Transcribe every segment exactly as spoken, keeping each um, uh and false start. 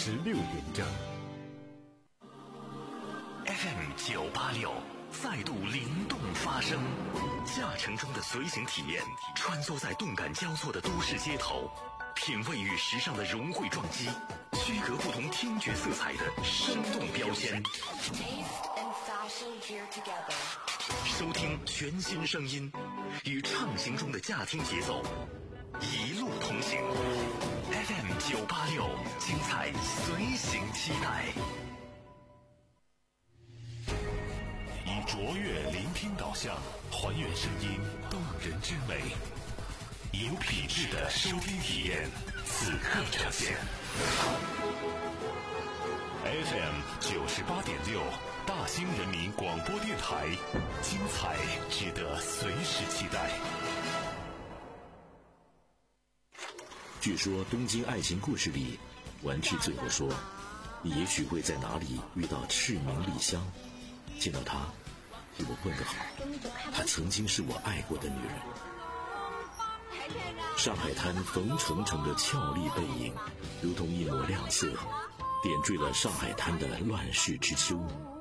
十六点整。 F M 九八六再度灵动发声，驾乘中的随行体验，穿梭在动感交错的都市街头，品味与时尚的融汇撞击，区隔不同听觉色彩的生动标签。收听全新声音，与畅行中的驾听节奏，一路同行。F M 九八六，精彩随行期待。以卓越聆听导向，还原声音动人之美，有品质的收听体验，此刻呈现。F M 九十八点六，大兴人民广播电台，精彩值得随时期待。 据说东京爱情故事里，丸治最后说，你也许会在哪里遇到赤名莉香，见到她替我问个好，她曾经是我爱过的女人。上海滩冯程程的俏丽背影，如同一抹亮色，点缀了上海滩的乱世之秋。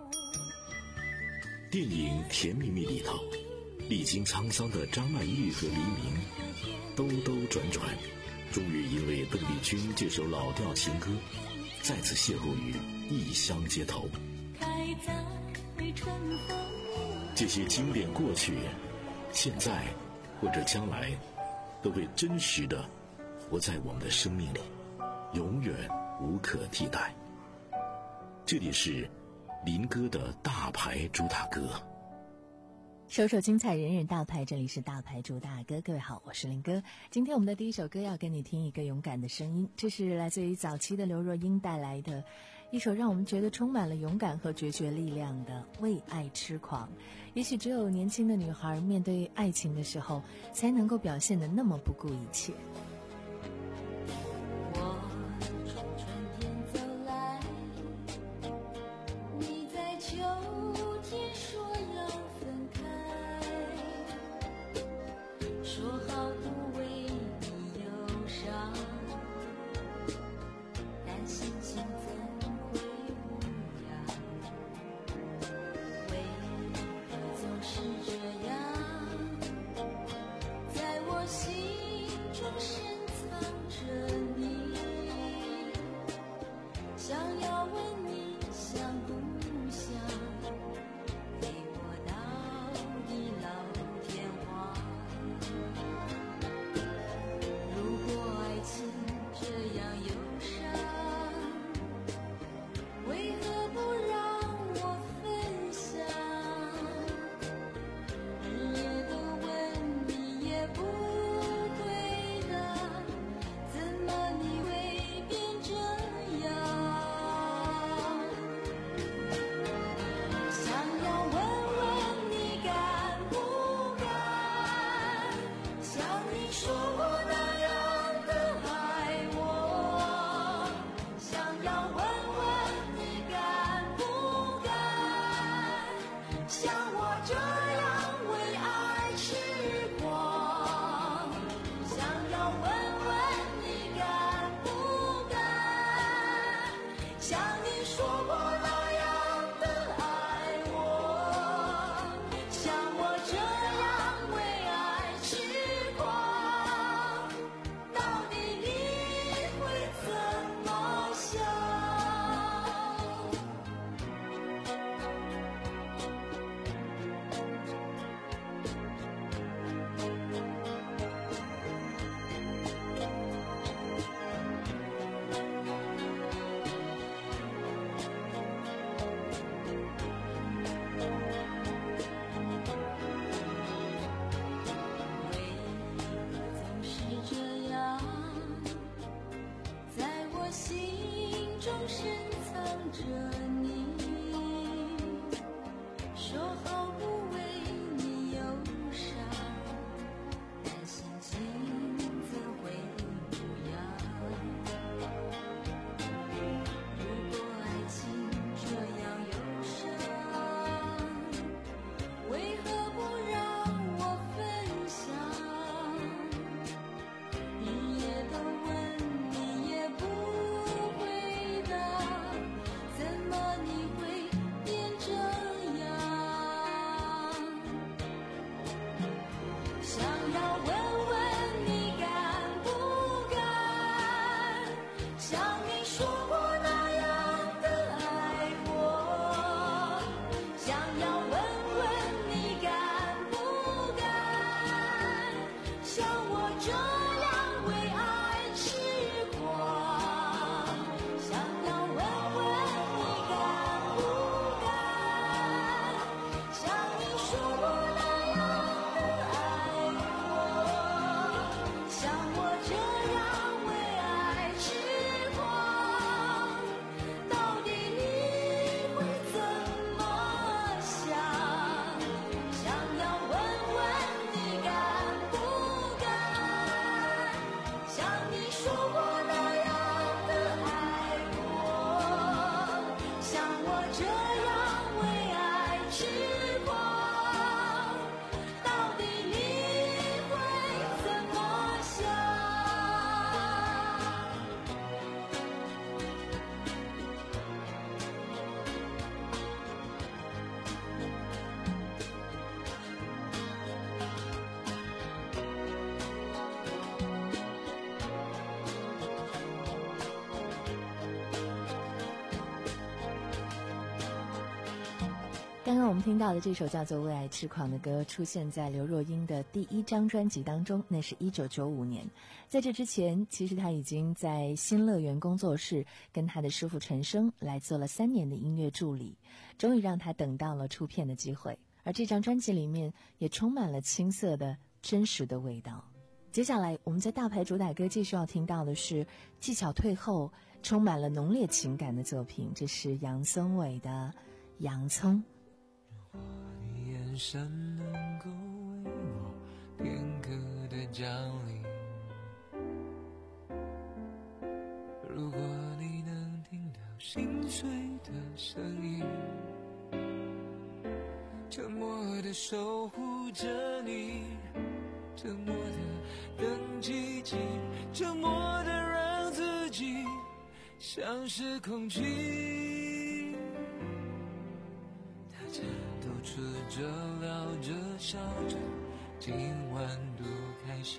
电影《甜蜜蜜》里头，历经沧桑的张曼玉和黎明兜兜转转，终于因为邓丽君这首老调情歌，再次邂逅于异乡街头。这些经典过去，现在或者将来，都会真实的活在我们的生命里，永远无可替代。这里是林哥的大牌主打歌， 首首精彩，人人大牌，这里是大牌主打歌。各位好，我是林哥。今天我们的第一首歌要跟你听一个勇敢的声音，这是来自于早期的刘若英带来的一首让我们觉得充满了勇敢和决绝力量的《为爱痴狂》。也许只有年轻的女孩面对爱情的时候，才能够表现得那么不顾一切。 日夜的问你也不回答。 刚刚我们听到的这首叫做《为爱痴狂》的歌，出现在刘若英的第一张专辑当中，那是一九九五年。在这之前，其实她已经在新乐园工作室跟她的师傅陈升来做了三年的音乐助理，终于让她等到了出片的机会。而这张专辑里面也充满了青涩的真实的味道。接下来我们在大牌主打歌继续要听到的是技巧退后，充满了浓烈情感的作品，这是杨宗纬的《洋葱》。 如果你眼神能够为我片刻的降临，如果你能听到心碎的声音，沉默的守护着你，沉默的等奇迹，沉默的让自己像是空气。大家都吃着聊着笑着，今晚多开心，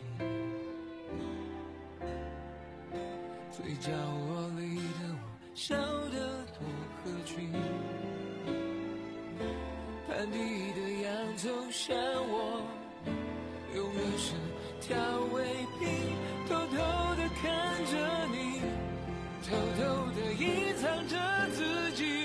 最角落里的我笑得多合群，盘底的洋葱像我永远是调味品，偷偷地看着你，偷偷地隐藏着自己。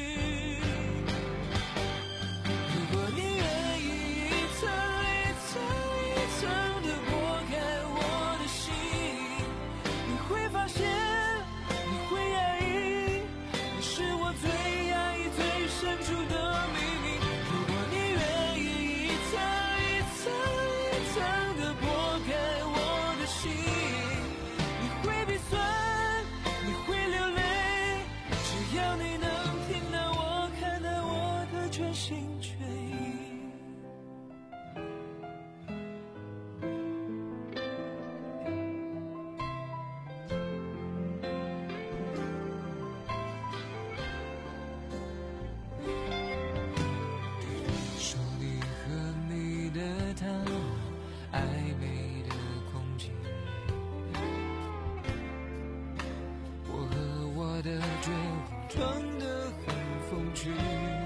如果你愿意一层一层一层地剥开我的心，你会发现你会压抑，你是我最压抑最深处的秘密。如果你愿意一层一层一层地剥开我的心，你会鼻酸，你会流泪，只要你能听到我，看到我的全心全意。说你和你的他，暧昧的空气，我和我的绝望装得很风趣，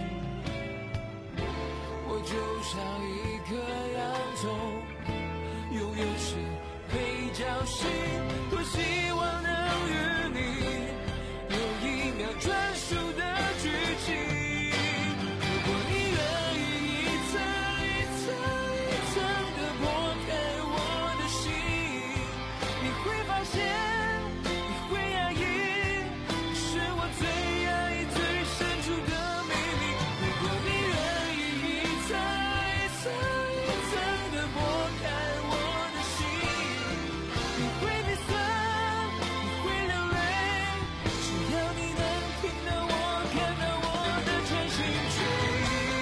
我就像一颗洋葱，永远是配角戏，多希望能与你有一秒专属的剧情。如果你愿意一层一层一层地剥开我的心，你会发现你会压抑，是我最压抑最深处的秘密。如果你愿意一层一层一层地剥开我的心，你会鼻酸，你会流泪，只要你能听到我，看到我的全心全意。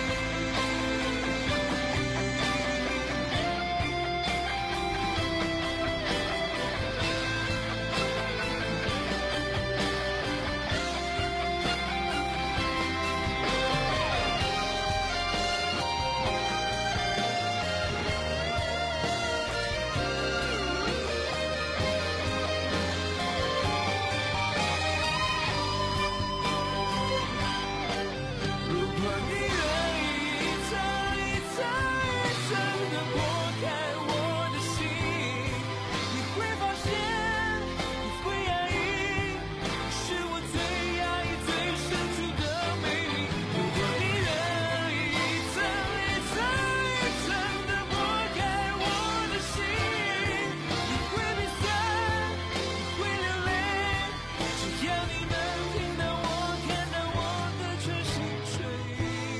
如果你愿意一层一层一层地剥开我的心，你会发现你会压抑，是我最压抑最深处的秘密。如果你愿意一层一层一层地剥开我的心，你会鼻酸，你会流泪，只要你能听到我，看到我的全心全意。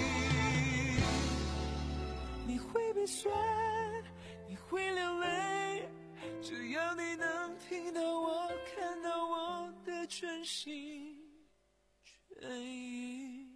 你会鼻酸，你会流泪，只要你能听到我，看到我的全心全意。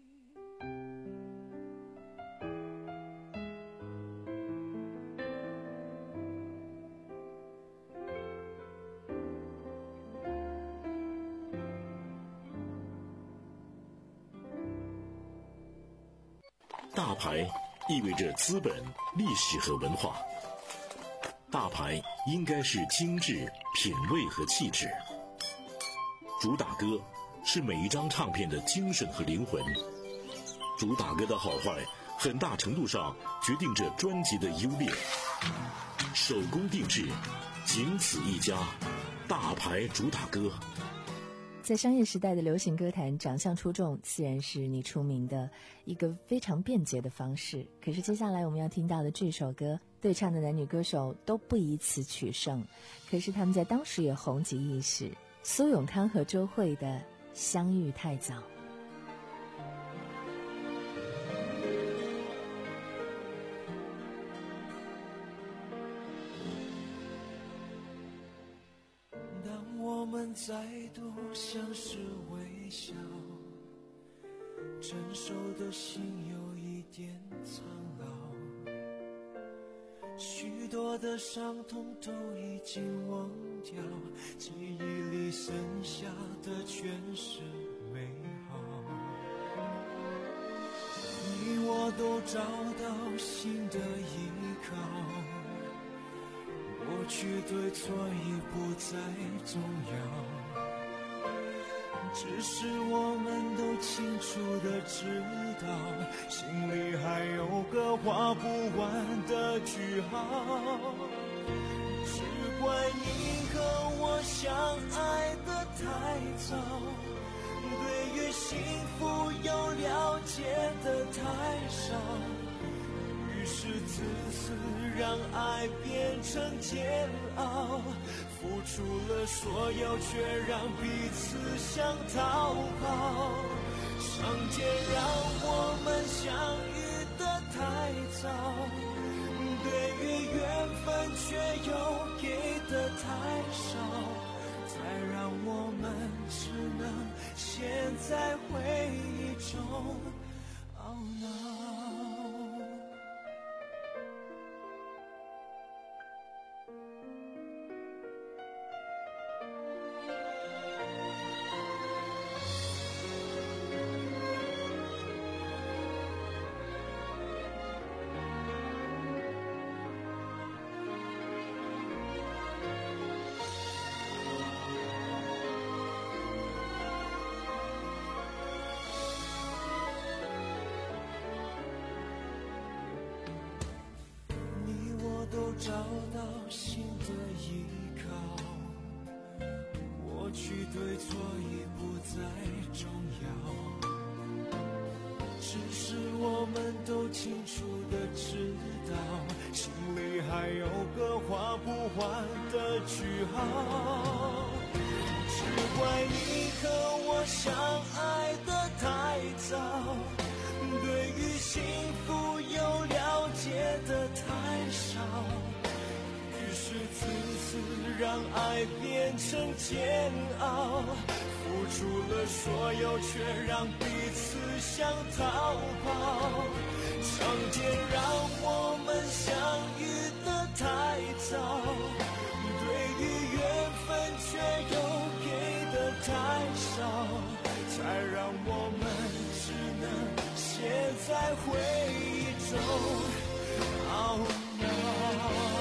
大牌意味着资本、历史和文化。大牌应该是精致、品味和气质。主打歌是每一张唱片的精神和灵魂。 主打歌的好坏，很大程度上决定着专辑的优劣。手工定制，仅此一家，大牌主打歌。 在商业时代的流行歌坛，长相出众自然是你出名的一个非常便捷的方式。可是接下来我们要听到的这首歌，对唱的男女歌手都不以此取胜，可是他们在当时也红极一时。苏永康和周蕙的《相遇太早》。 当我们再度相视微笑，成熟的心有一点苍老，许多的伤痛都已经忘掉，记忆里剩下的全是美好。你我都找到新的依靠，过去对错已不再重要，只是我们都清楚地知道，心里还有个画不完的句号。只怪你和我相爱的太早，对于幸福有了解的太少，于是自私让爱变成煎熬，付出了所有却让彼此想逃跑。上天让我们相遇的太早，对于缘分却又给的太少，才让我们只能陷在回忆中懊恼。找到新的依靠，过去对错已不再重要，只是我们都清楚地知道，心里还有个画不完的句号。只怪你和我相爱的太早，对于幸福有了解的太少，于是自私让爱变成煎熬，付出了所有却让彼此想逃跑。上天让我们相遇的太早，对于缘分却又给的太少，才让我们只能陷在回忆中懊恼。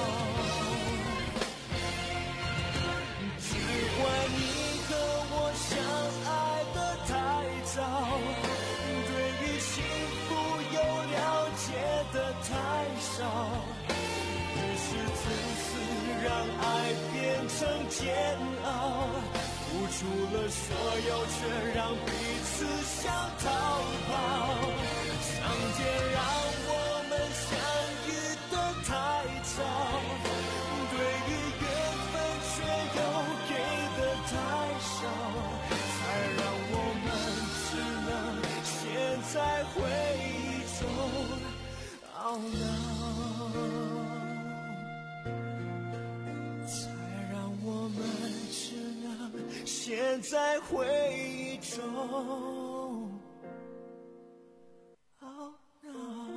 只怪你和我相爱的太早，对于幸福有了解的太少，于是自私让爱变成煎熬，付出了所有却让彼此想逃跑。上天让我们相遇的太早，对于缘分却又给的太少，才让我们只能陷在回忆中懊恼，才让我们只能陷在回忆中懊恼。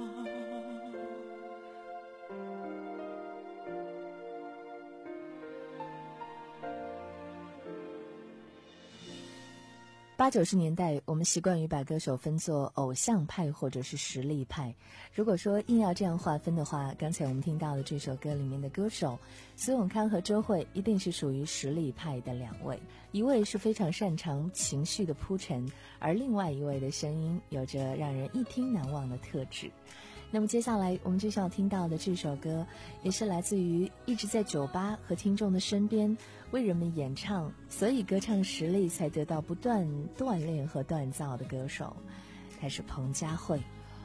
八九十年代，我们习惯于把歌手分作偶像派或者是实力派。如果说硬要这样划分的话，刚才我们听到的这首歌里面的歌手苏永康和周蕙一定是属于实力派的两位，一位是非常擅长情绪的铺陈，而另外一位的声音有着让人一听难忘的特质。那么接下来我们就要听到的这首歌，也是来自于一直在酒吧和听众的身边为人们演唱，所以歌唱实力才得到不断锻炼和锻造的歌手，他是彭佳慧。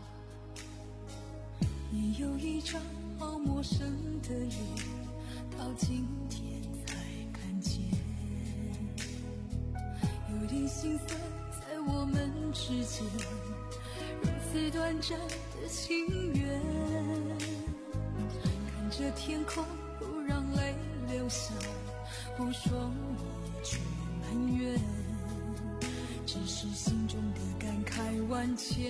你有一张好陌生的脸，到今天才看见，有点心酸在我们之间，如此短暂的情缘，看着天空不让泪流下，不说一句埋怨，只是心中的感慨万千，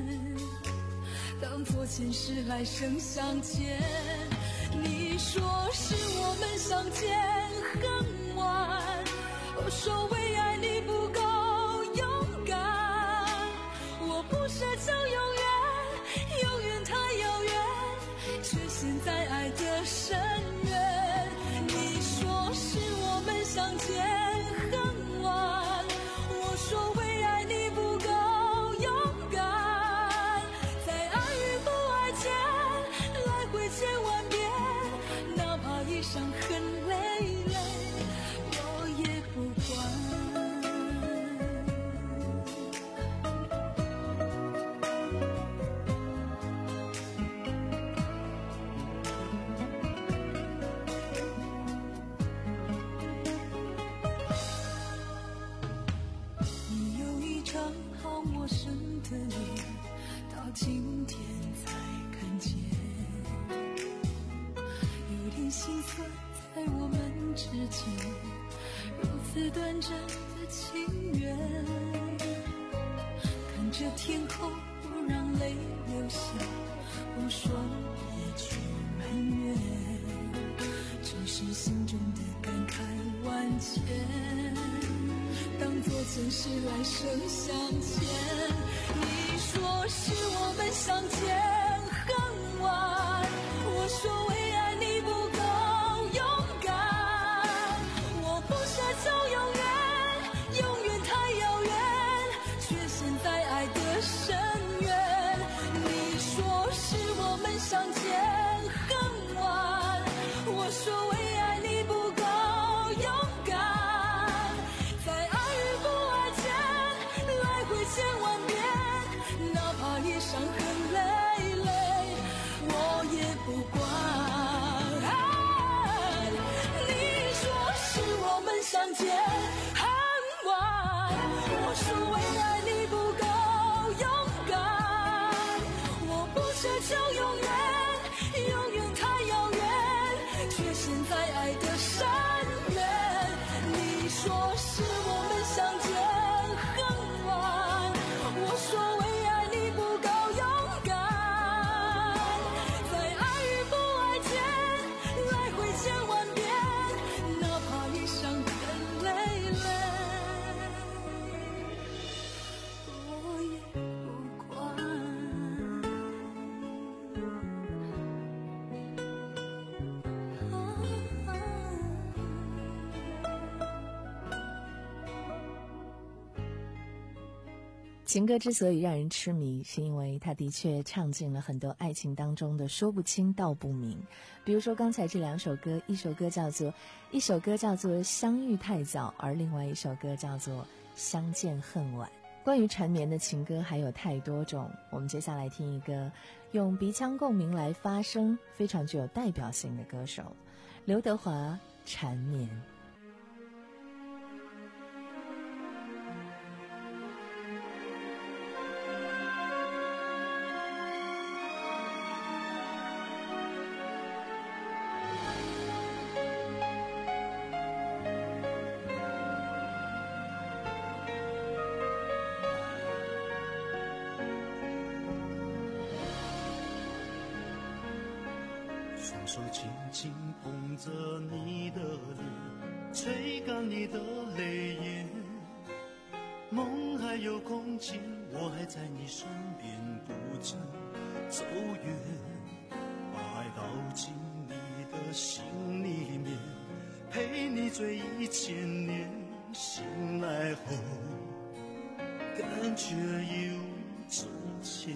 当作前世来生相见。你说是我们相见很晚，我说为爱你不够勇敢，我不奢求永远，永远太遥远，却陷在爱的深渊。你说是我们相见很晚，我说为爱你不够勇敢，在爱与不爱间来回千万遍，哪怕一生很累累，我也不管。你有一张好陌生的脸，到今天才看见，有点心酸在我们之间，如此短暂的情缘，看着天空不让泪流下，不说一句埋怨，只是心中的感慨万千，当作前世来生相见。你说是我们相见很晚，我说为爱你不够勇敢，我不奢求永远，永远太遥远，却陷在爱的深渊。你说是我们相见很晚，我说为爱你不够勇敢，在爱与不爱间来回千万遍，哪怕一生很累累，我也不管。哎，你说是我们相见很晚，我说为爱你不够勇敢，我不奢求永远，永远太遥远，却陷在爱的深渊。你说是我们相见很晚，我说为爱你不够勇敢，在爱与不爱间来回千万遍，哪怕一生很累累，我也不管。 情歌之所以让人痴迷，是因为它的确唱尽了很多爱情当中的说不清道不明。比如说刚才这两首歌，一首歌叫做一首歌叫做相遇太早，而另外一首歌叫做相见恨晚。关于缠绵的情歌还有太多种，我们接下来听一个用鼻腔共鸣来发声非常具有代表性的歌手刘德华，缠绵。 双手轻轻捧着你的脸，吹干你的泪眼， 梦还有空情，我还在你身边，不曾走远，把爱倒进你的心里面，陪你醉一千年，醒来后感觉一如从前。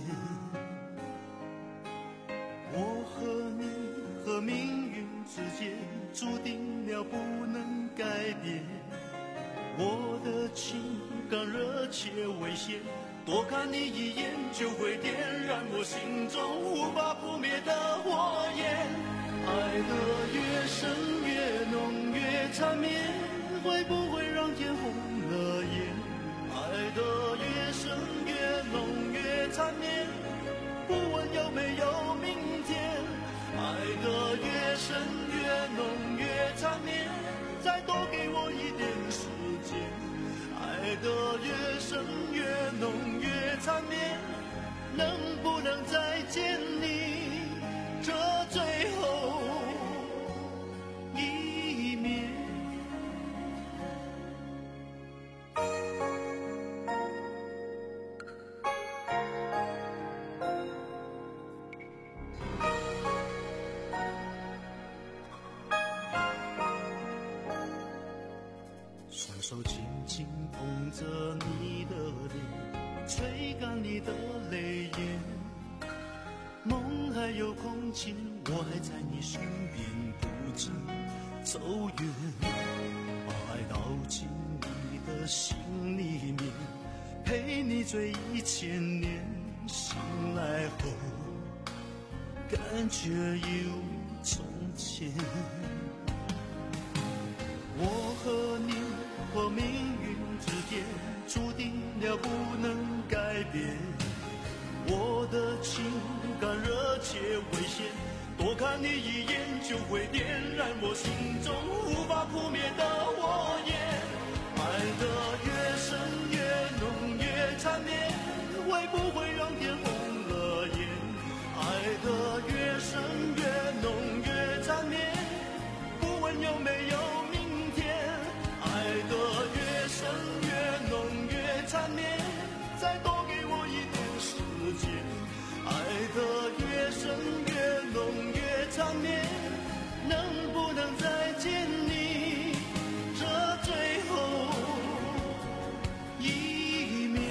我和你和命运之间注定了不能改变，我的情感热切危险，多看你一眼就会点燃我心中无法扑灭的火焰。爱得越深越浓越缠绵，会不会让天红了眼？爱得越深越浓越缠绵，不问有没有明天。爱得越深越浓越缠绵，再多给我一点时间。爱得越深越浓越缠绵，能不能再见你这最后一面？双手轻轻捧着你的脸，吹干你的泪眼。梦还有空情，我还在你身边，不曾走远。把爱倒进你的心里面，陪你醉一千年。醒来后，感觉一如从前。我和你和命运之间注定了不能改变，我的情感热切危险，多看你一眼就会点燃我心中无法扑灭的火焰。爱得越深越浓越缠绵，会不会让天红了眼？爱得越深越浓越缠绵，不问有没有爱得越深越浓越缠绵，再多给我一点时间。爱得越深越浓越缠绵，能不能再见你这最后一面？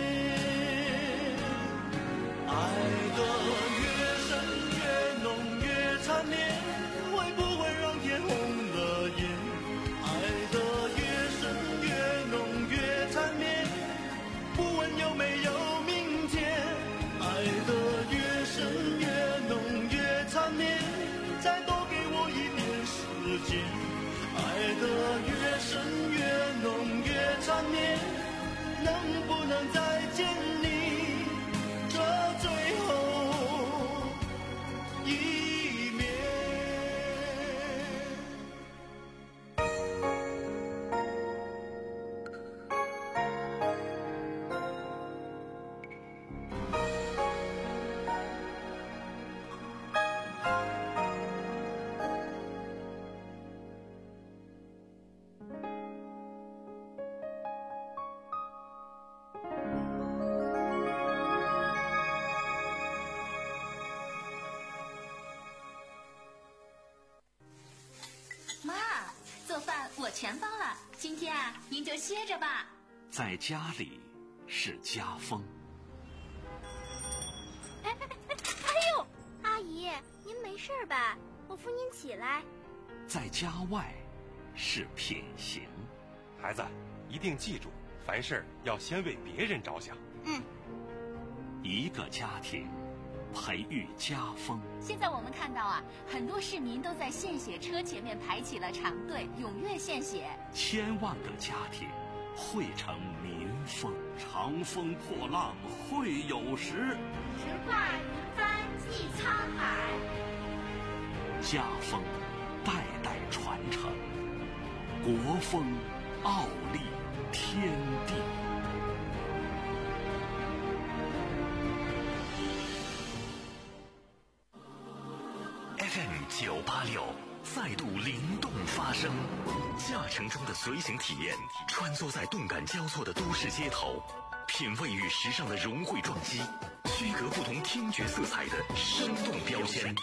爱得越深越浓越缠绵，会不会让天红了眼？爱得越深越浓越缠绵，不问有没有明天。爱得越深越浓越缠绵，再多给我一点时间。爱得越深越浓越缠绵，能不能再见你这最后一面？ 妈，做饭我全包了，今天啊，您就歇着吧。 在家里是家风。 哎哎哎哎呦，阿姨，您没事吧？我扶您起来。 在家外是品行。 孩子，一定记住，凡事要先为别人着想。 嗯。 一个家庭培育家风。 现在我们看到啊，很多市民都在献血车前面排起了长队，踊跃献血。 千万个家庭汇成民风。长风破浪会有时， 直挂云帆济沧海。 家风代代传承，国风傲立天地。 F M 九八六再度灵动发声。驾乘中的随行体验，穿梭在动感交错的都市街头，品味与时尚的融汇撞击，区隔不同听觉色彩的生动标签。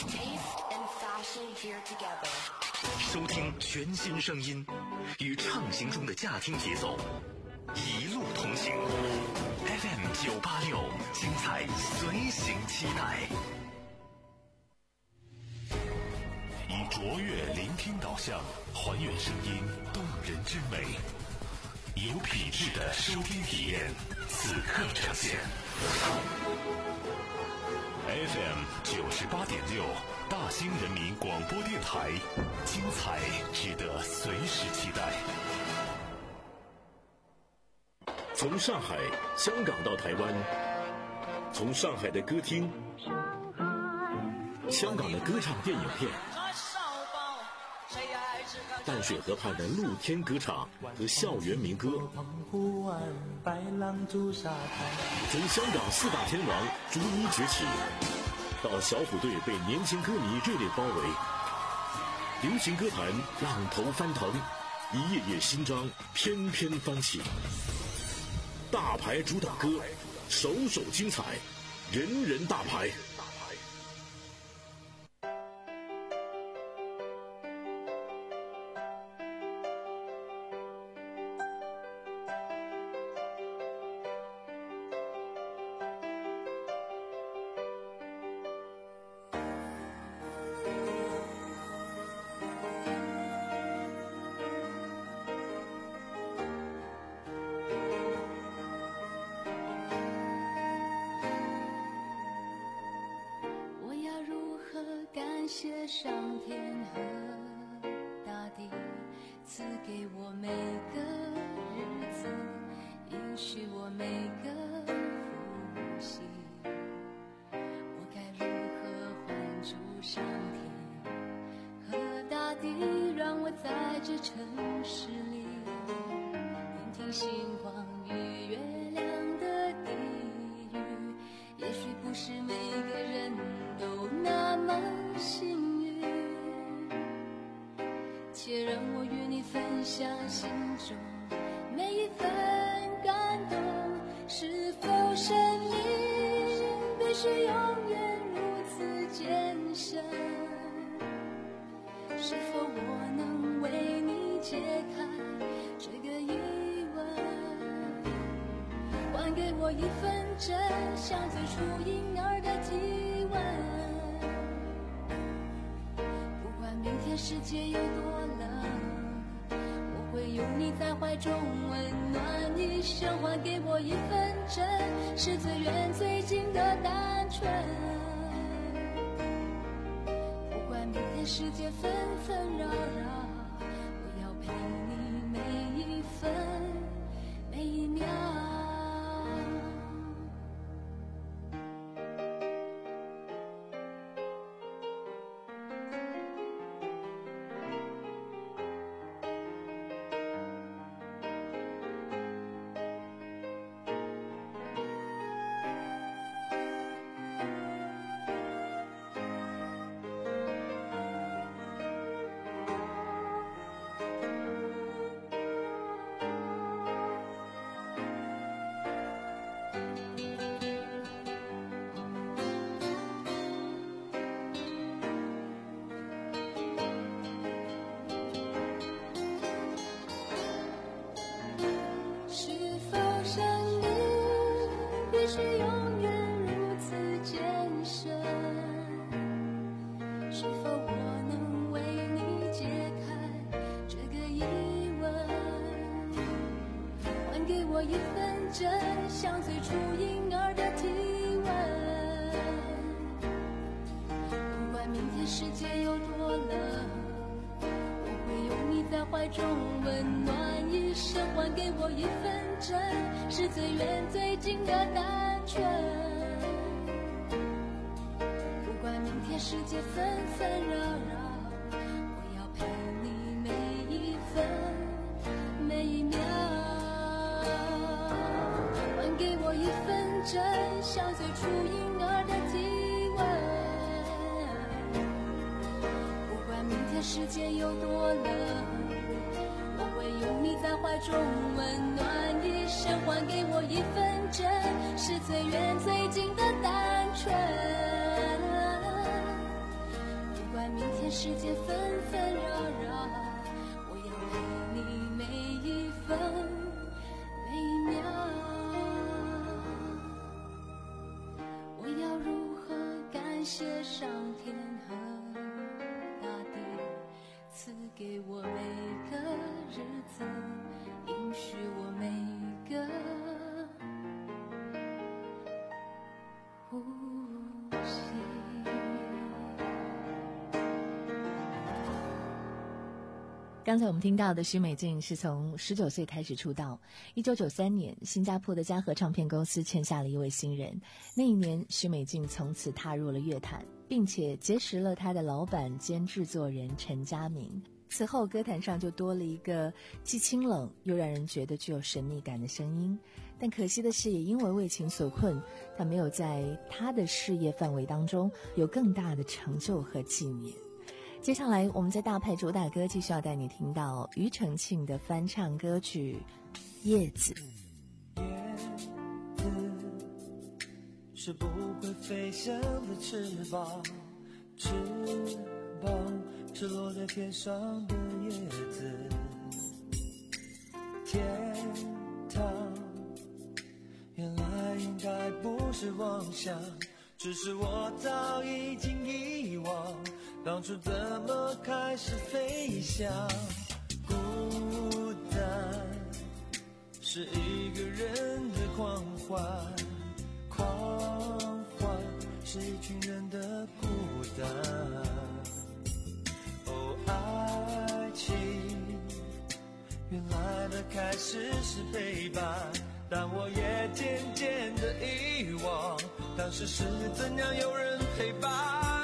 收听全新声音，与畅行中的驾听节奏，一路同行。F M 九八六，精彩随行期待。以卓越聆听导向，还原声音动人之美，有品质的收听体验，此刻呈现。F M 九十八点六，大兴人民广播电台，精彩值得随时期待。 从上海、香港到台湾，从上海的歌厅、香港的歌唱电影片，淡水河畔的露天歌唱和校园民歌，从香港四大天王逐一崛起，到小虎队被年轻歌迷热烈包围，流行歌坛浪头翻腾，一页页新章翩翩翻起。大牌主打歌，首首精彩，人人大牌。 感谢上天和大地赐给我每个日子，允许我每个呼吸。我该如何还主上天和大地，让我在这城市里聆听星光与月亮的低语。也许不是每个人都那么幸运，且让我与你分享心中每一份感动。是否生命必须永远如此艰深？是否我能为你解开这个疑问？还给我一份真，像最初婴儿的体温。明天世界有多冷，我会拥你在怀中，温暖一生。还给我一份真，是最远最近的单纯。不管明天世界纷纷扰扰，我要陪你每一分每一秒。是永远如此艰深，是否我能为你解开这个疑问？还给我一份真，像最初婴儿的体温。不管明天世界有多冷，我会拥你在怀中，温暖一生。还给我一份真，是最远最近的单纯。不管明天世界纷纷扰扰，我要陪你每一分每一秒。还给我一份真，像最初婴儿的体温。不管明天世界有多冷，我会拥你在怀中温暖一生，还给我一份真，是最远最近的单纯。不管明天世界纷纷扰扰，我要爱你每一分每一秒。我要如何感谢上天和大地，赐给我每个日子，允许我每个呼吸。 刚才我们听到的许美静是从十九岁开始出道，一九九三年新加坡的嘉禾唱片公司签下了一位新人，那一年许美静从此踏入了乐坛，并且结识了她的老板兼制作人陈嘉明。此后歌坛上就多了一个既清冷又让人觉得具有神秘感的声音，但可惜的是也因为为情所困，她没有在她的事业范围当中有更大的成就和纪念。接下来我们在大牌主打歌继续要带你听到庾澄庆的翻唱歌曲《叶子》。 叶子是不会飞翔的翅膀，翅膀是落在天上的叶子。天堂原来应该不是妄想，只是我早已经遗忘当初怎么开始飞翔。孤单是一个人的狂欢，狂欢是一群人的孤单。哦，爱情原来的开始是陪伴，但我也渐渐的遗忘当时是怎样有人陪伴。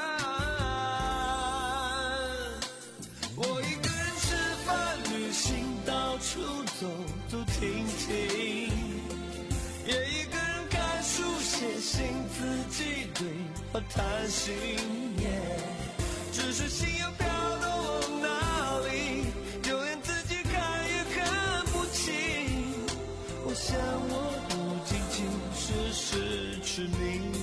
我一个人吃饭旅行，到处走走停停，也一个人看书写信，自己对话谈心。只是心又飘到往哪里，就连自己看也看不清。我想我不仅仅是失去你。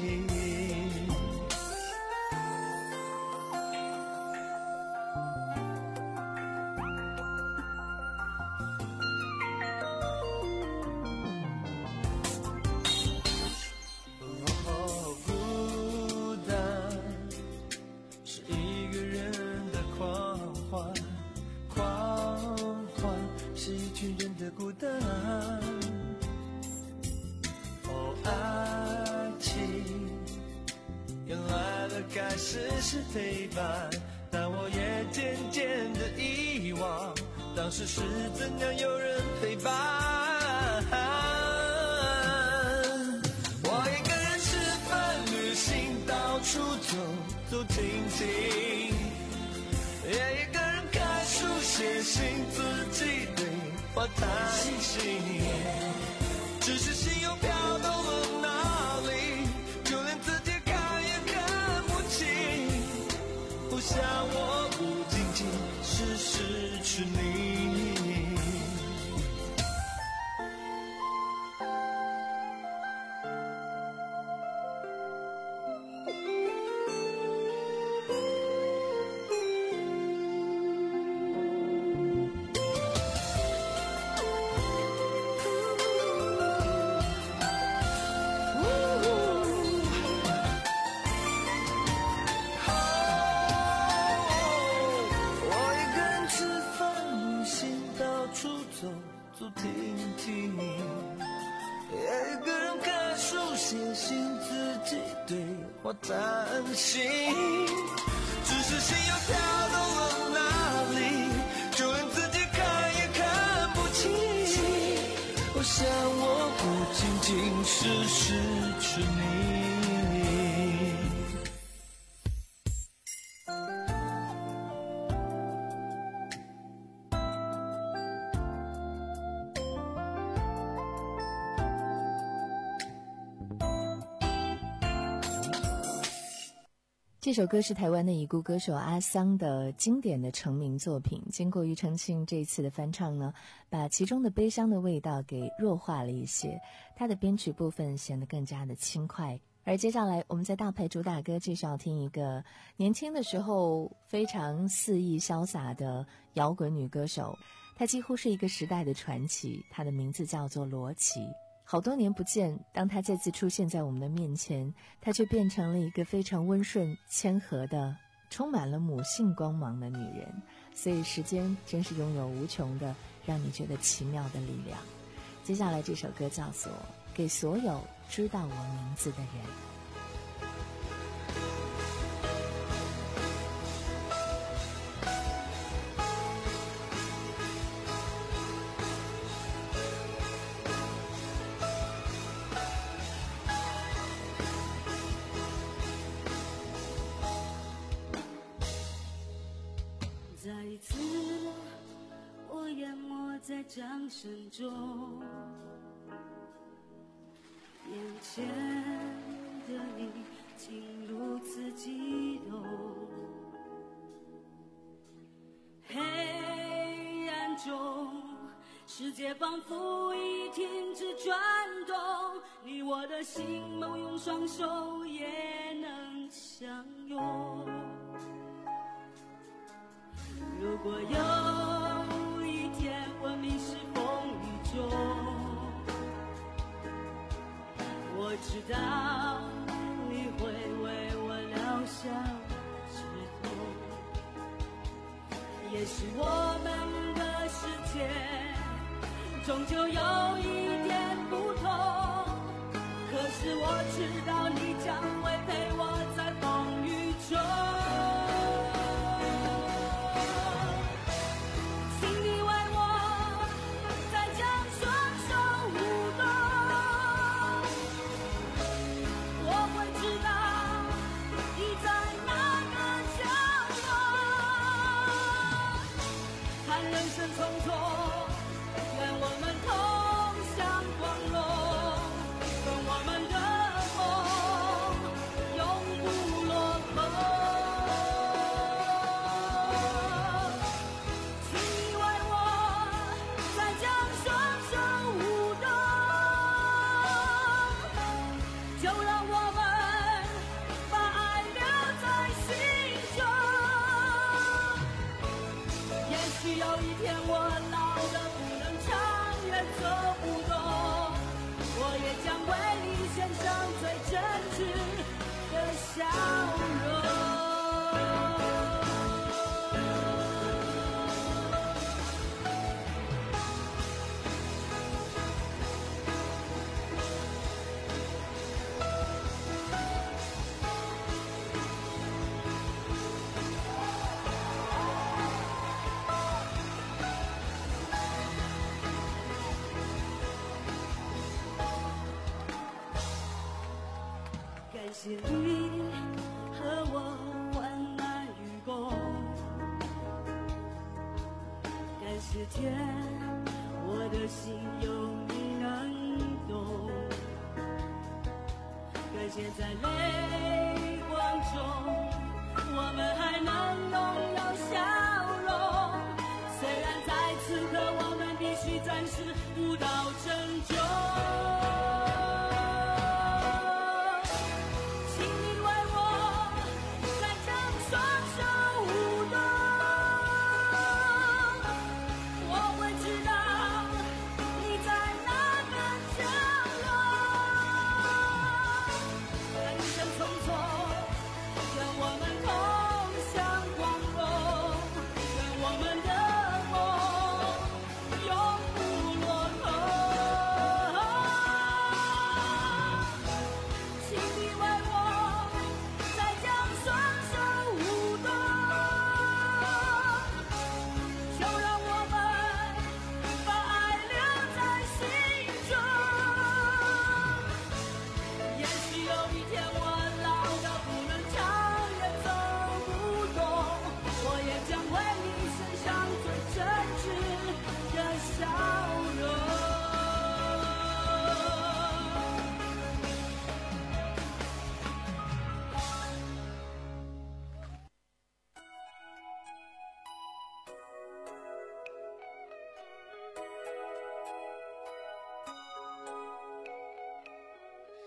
孤单，哦，爱情原来的开始是陪伴，但我也渐渐的遗忘当时是怎样有人陪伴。我一个人吃饭旅行，到处走走停停，也一个人看书写信，自己对话谈心，只是心又飘到了哪里，就连自己看也看不清。我想我不仅仅是失去你。担心，只是心又飘到了哪里，就连自己看也看不清。我想我不仅仅是失去你。 这首歌是台湾的已故歌手阿桑的经典的成名作品，经过庾澄庆这一次的翻唱呢，把其中的悲伤的味道给弱化了一些，它的编曲部分显得更加的轻快。而接下来我们在大牌主打歌继续要听一个年轻的时候非常肆意潇洒的摇滚女歌手，她几乎是一个时代的传奇，她的名字叫做罗琦。好多年不见，当她再次出现在我们的面前，她却变成了一个非常温顺谦和的充满了母性光芒的女人。所以时间真是拥有无穷的让你觉得奇妙的力量。接下来这首歌叫做《给所有知道我名字的人》。 再一次我淹没在掌声中，眼前的你竟如此激动，黑暗中世界仿佛已停止转动，你我的心梦用双手也能相拥。如果有一天我迷失风雨中，我知道你会为我留下止痛。也许我们的世界终究有一点不同，可是我知道你将会陪我在风雨中。感谢你和我患难与共，感谢天，我的心有你能懂，感谢在泪光中我们还能拥有笑容，虽然在此刻我们必须暂时舞蹈拯救。Oh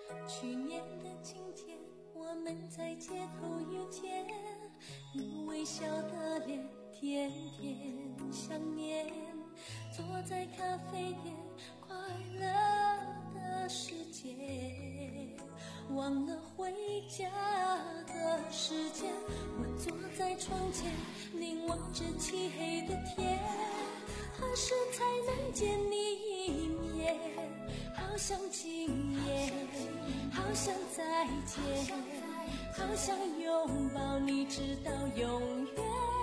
去年的今天，我们在街头遇见，你微笑的脸，天天想念。坐在咖啡店，快乐的世界，忘了回家的时间。我坐在床前，凝望着漆黑的天，何时才能见你一面？好想今夜，好想再见，好想拥抱你直到永远。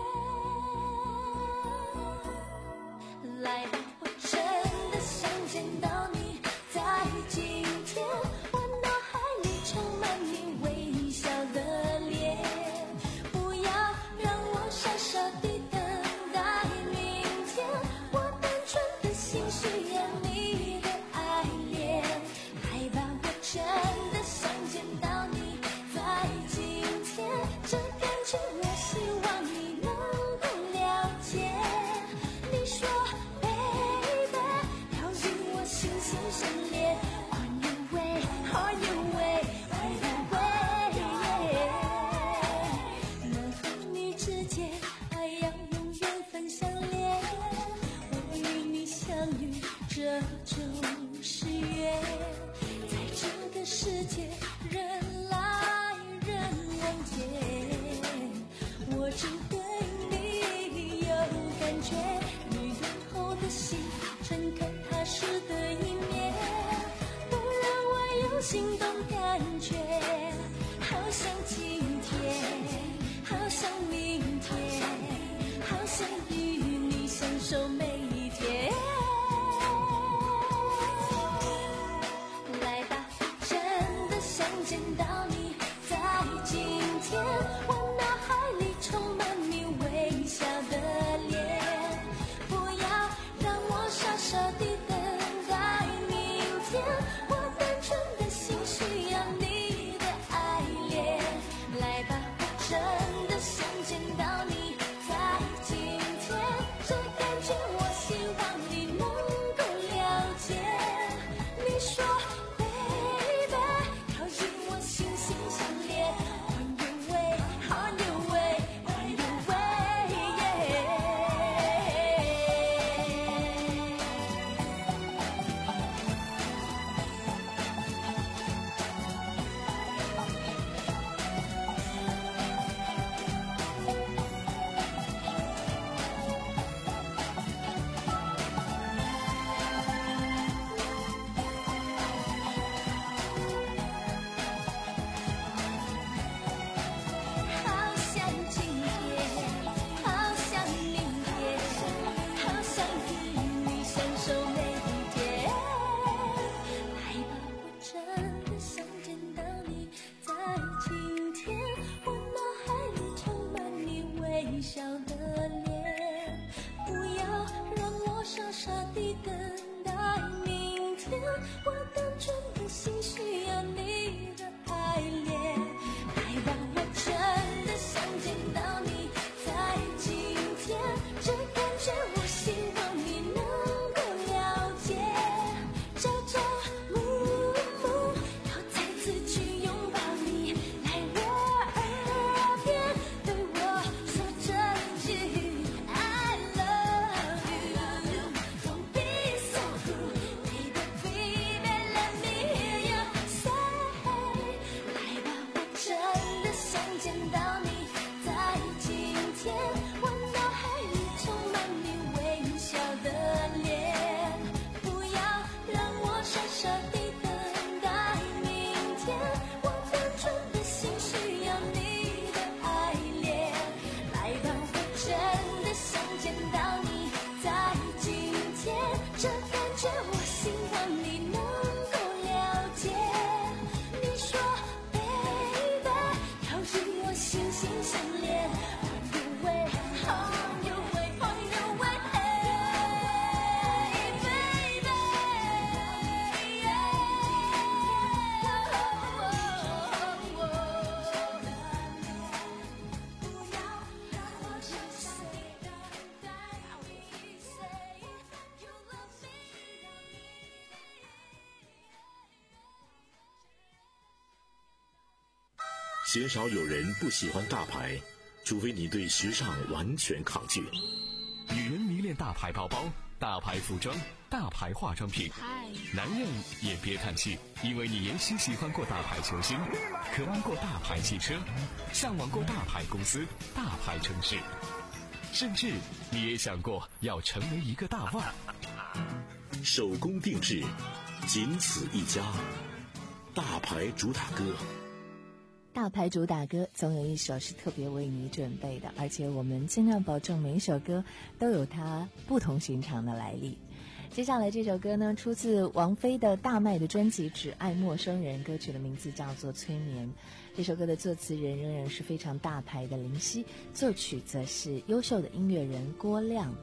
来吧，我真的想见到你，在今天，我脑海里充满你微笑的脸。不要让我傻傻地等待明天，我单纯的心需要你的爱恋。来吧，我真的想见到你，在今天，这感觉我希望你能够了解。你说心心相连 On your way, on your way, on your way 能和你之间爱要用缘分相连，我与你相遇这就是缘。在这个世界人来人往间，我只对你有感觉，你浓厚的心诚恳踏实的一面，不让我有心动感觉。好想今天，好想明天，好想与你相守每一天。来吧，真的想见到你，在今天，我脑海里充满你微笑的脸。不要让我傻傻地等待明天，我单纯的心需要你的爱恋。来吧，我真的想见到你，在今天，这感觉我希望你能够了解。你说 baby， 靠近我心心相连 On your way, on your way, on your way, yeah。好想今天，好想明天，好想与你相守每一天。来吧，我真的想见到你，在今天，我脑海里充满你微笑的脸。不要让我傻傻地等待明天，我单纯的心需要你的爱恋。来吧，我真的想见到你，在今天，这感觉我希望你能够了解。朝朝暮暮，要再次去拥抱你，来我耳边对我说这句 I love you。Don't be so cruel, baby, baby。 鲜少有人不喜欢大牌，除非你对时尚完全抗拒。 女人迷恋大牌包包、大牌服装、大牌化妆品，男人也别叹气，因为你也许喜欢过大牌球星，渴望过大牌汽车，向往过大牌公司、大牌城市，甚至你也想过要成为一个大腕。 手工定制，仅此一家，大牌主打歌。 大牌主打歌总有一首是特别为你准备的，而且我们尽量保证每一首歌都有它不同寻常的来历。接下来这首歌呢，出自王菲的大卖的专辑《只爱陌生人》，歌曲的名字叫做《催眠》。这首歌的作词人仍然是非常大牌的林夕，作曲则是优秀的音乐人郭亮。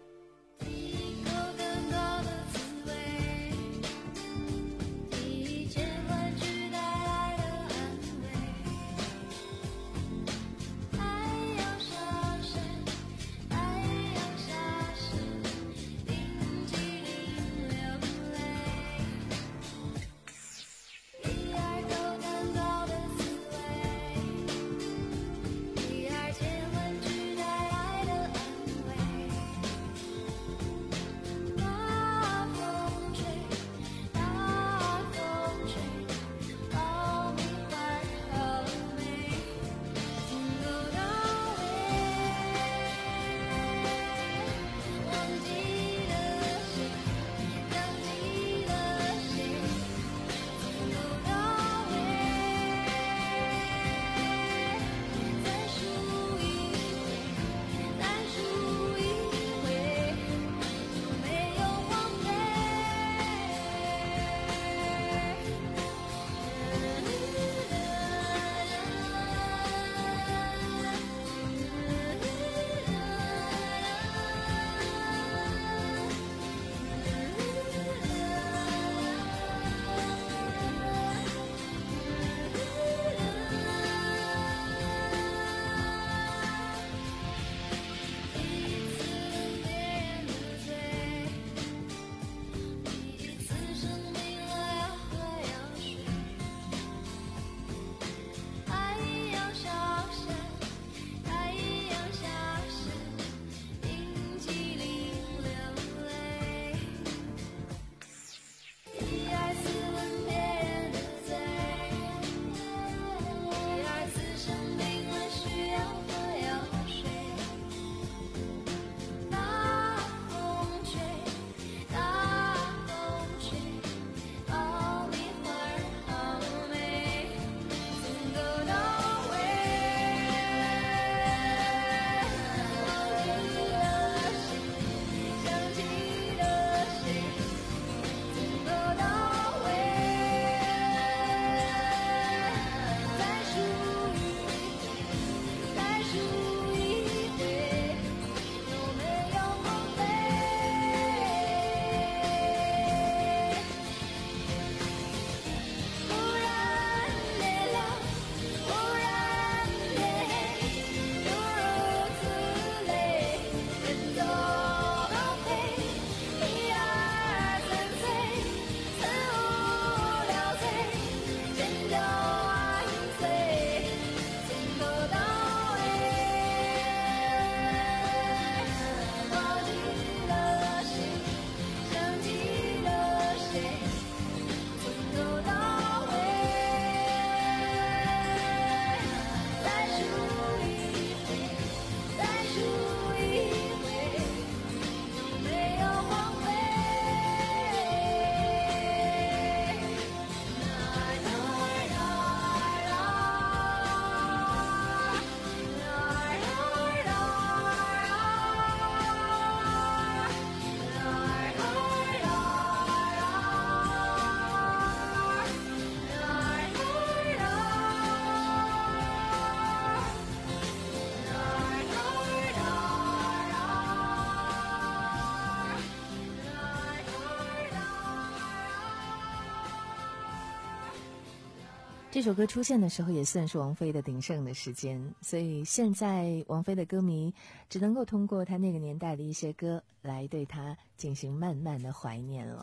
这首歌出现的时候也算是王菲的鼎盛的时间，所以现在王菲的歌迷只能够通过她那个年代的一些歌来对她进行慢慢的怀念了。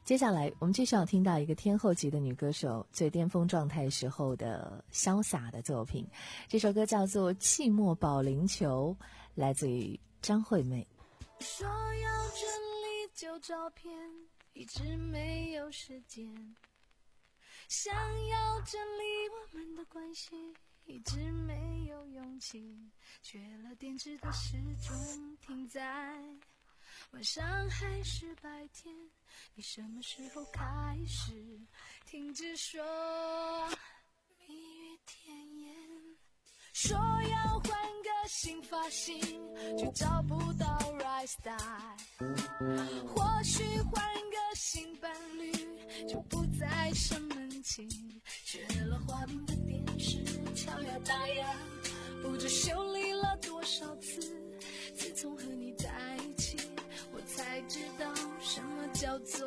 接下来我们继续要听到一个天后级的女歌手最巅峰状态时候的潇洒的作品，这首歌叫做《寂寞保龄球》，来自于张惠妹。 说要整理旧照片，一直没有时间，想要整理我们的关系，一直没有勇气，缺了电池的时钟停在晚上还是白天，你什么时候开始停止说蜜语甜言，说要换个新发型，却找不到 right style， 或许换个新伴侣就不再生闷气，缺了画面的电视敲呀打呀，不知修理了多少次，自从和你在一起我才知道什么叫做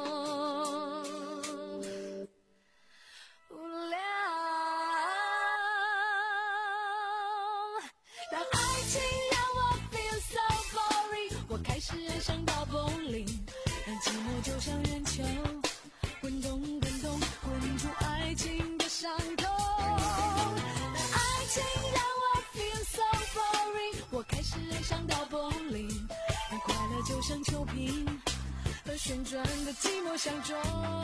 无聊。当爱情让我 feel so boring， 我开始爱上打保龄，让寂寞就像圆球滚动滚动滚出爱情的伤痛。当爱情让我 feel so boring， 我开始爱上打保龄，让快乐就像球瓶和旋转的寂寞相撞。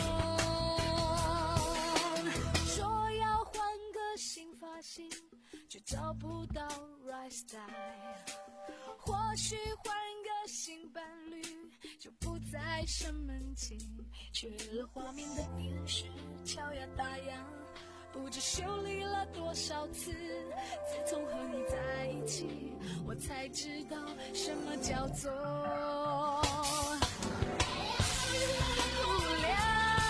说要换个新发型，却找不到 right style， 或许换个新伴侣就不再生闷气，缺了画面的电视敲呀打呀，不知修理了多少次，自从和你在一起我才知道什么叫做无聊。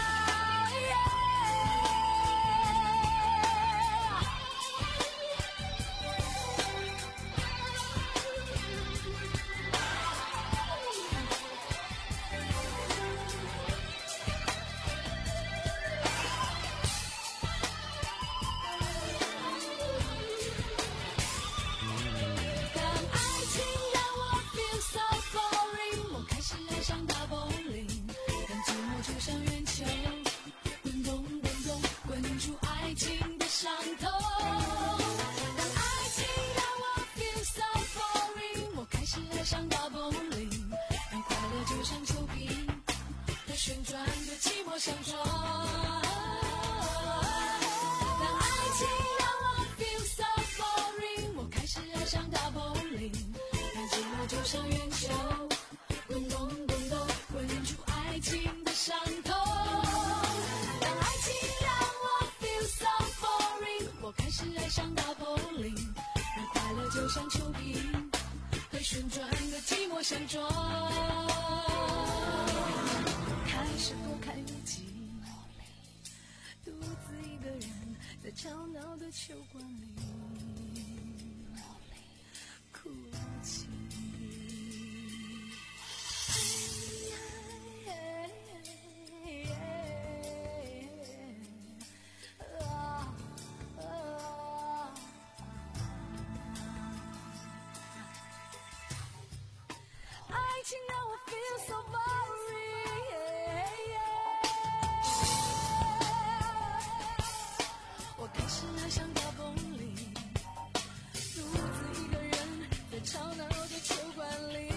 旋转的寂寞相撞，当爱情让我 feel so boring， 我开始爱上打保龄，让寂寞就像圆球滚动滚动滚出爱情的伤痛。当爱情让我 feel so boring， 我开始爱上打保龄，让快乐就像球瓶和旋转的寂寞相撞。开始拨开日记，独自一个人在吵闹的球馆里哭泣。爱情让我 feel so boring，我开始爱上打保龄，独自一个人在吵闹的球馆里。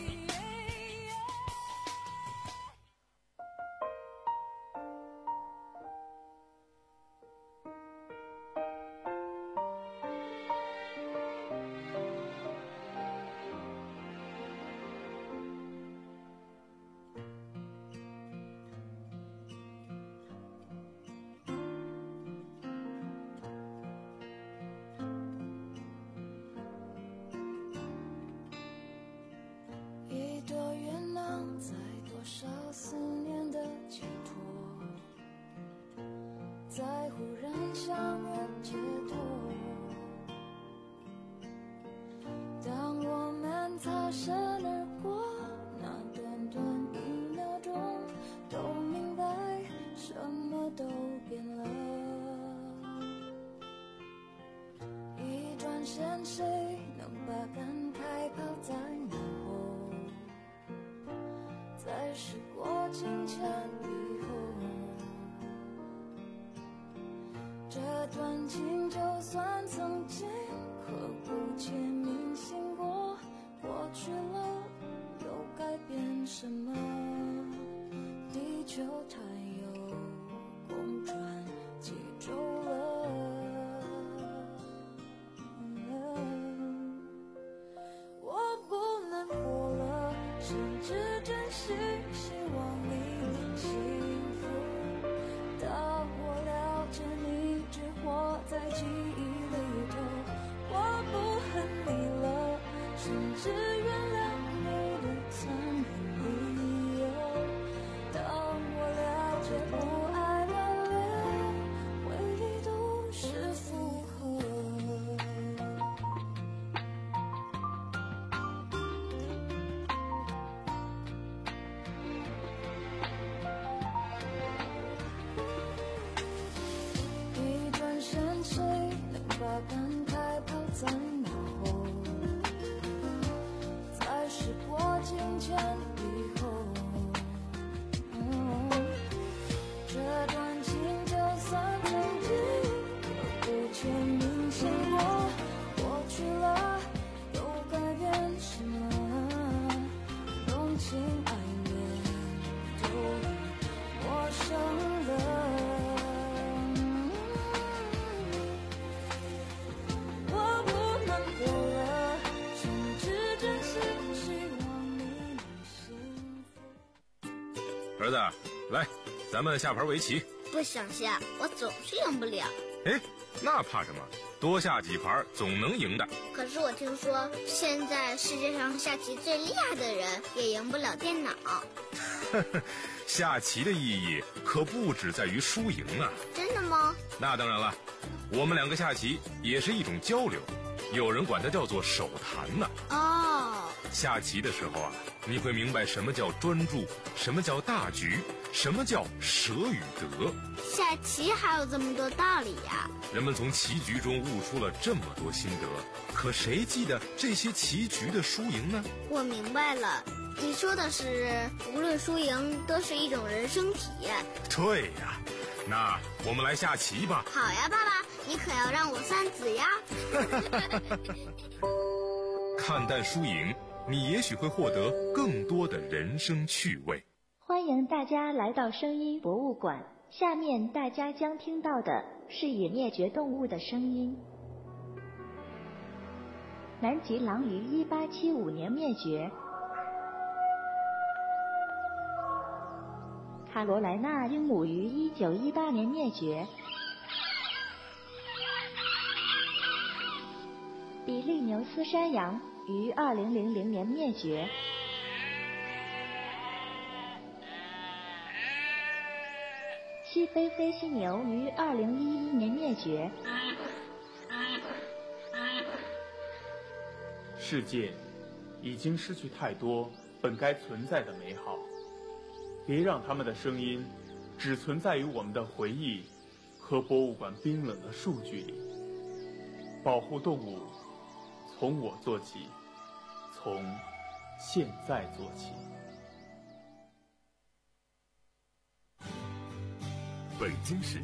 思念的寄托，在忽然相遇解脱。当我们擦身而过，那短短一秒钟，都明白什么都变了。一转身，谁能把感慨抛在脑后？在时过境迁段情就算曾经刻骨且铭心过，过去了又改变什么？地球它又公转几周了，我不能活了，甚至真心希望你能幸福。当我了解你只活在记忆里头，我不恨你了，甚至原谅你的残忍理由。当我了解不爱了，连回忆都是负荷。一转身，谁能把感慨抛在脑后？在时过境迁以后，嗯，这段情就算曾经刻骨且铭心过，过去了又改变什么？动情爱恋都已陌生了。我不能活了，甚至真心希望你能幸福。 儿子，来，咱们下盘围棋。 不想下，我总是赢不了。 哎，那怕什么？多下几盘总能赢的。 可是我听说，现在世界上下棋最厉害的人也赢不了电脑。 下棋的意义可不只在于输赢啊。 真的吗？ 那当然了，我们两个下棋也是一种交流，有人管它叫做手谈呢。 哦， 下棋的时候啊，你会明白什么叫专注，什么叫大局，什么叫舍与得。 下棋还有这么多道理呀！ 人们从棋局中悟出了这么多心得，可谁记得这些棋局的输赢呢？ 我明白了，你说的是无论输赢都是一种人生体验。 对呀，那我们来下棋吧。 好呀，爸爸，你可要让我三子呀。 看淡输赢，你也许会获得更多的人生趣味。 欢迎大家来到声音博物馆，下面大家将听到的是已灭绝动物的声音。南极狼于一八七五年灭绝，卡罗莱纳鹦鹉于一九一八年灭绝，比利牛斯山羊于二零零零年灭绝，西非飞犀牛于二零一一年灭绝。 世界已经失去太多本该存在的美好，别让他们的声音只存在于我们的回忆和博物馆冰冷的数据里。保护动物，从我做起，从现在做起。 北京市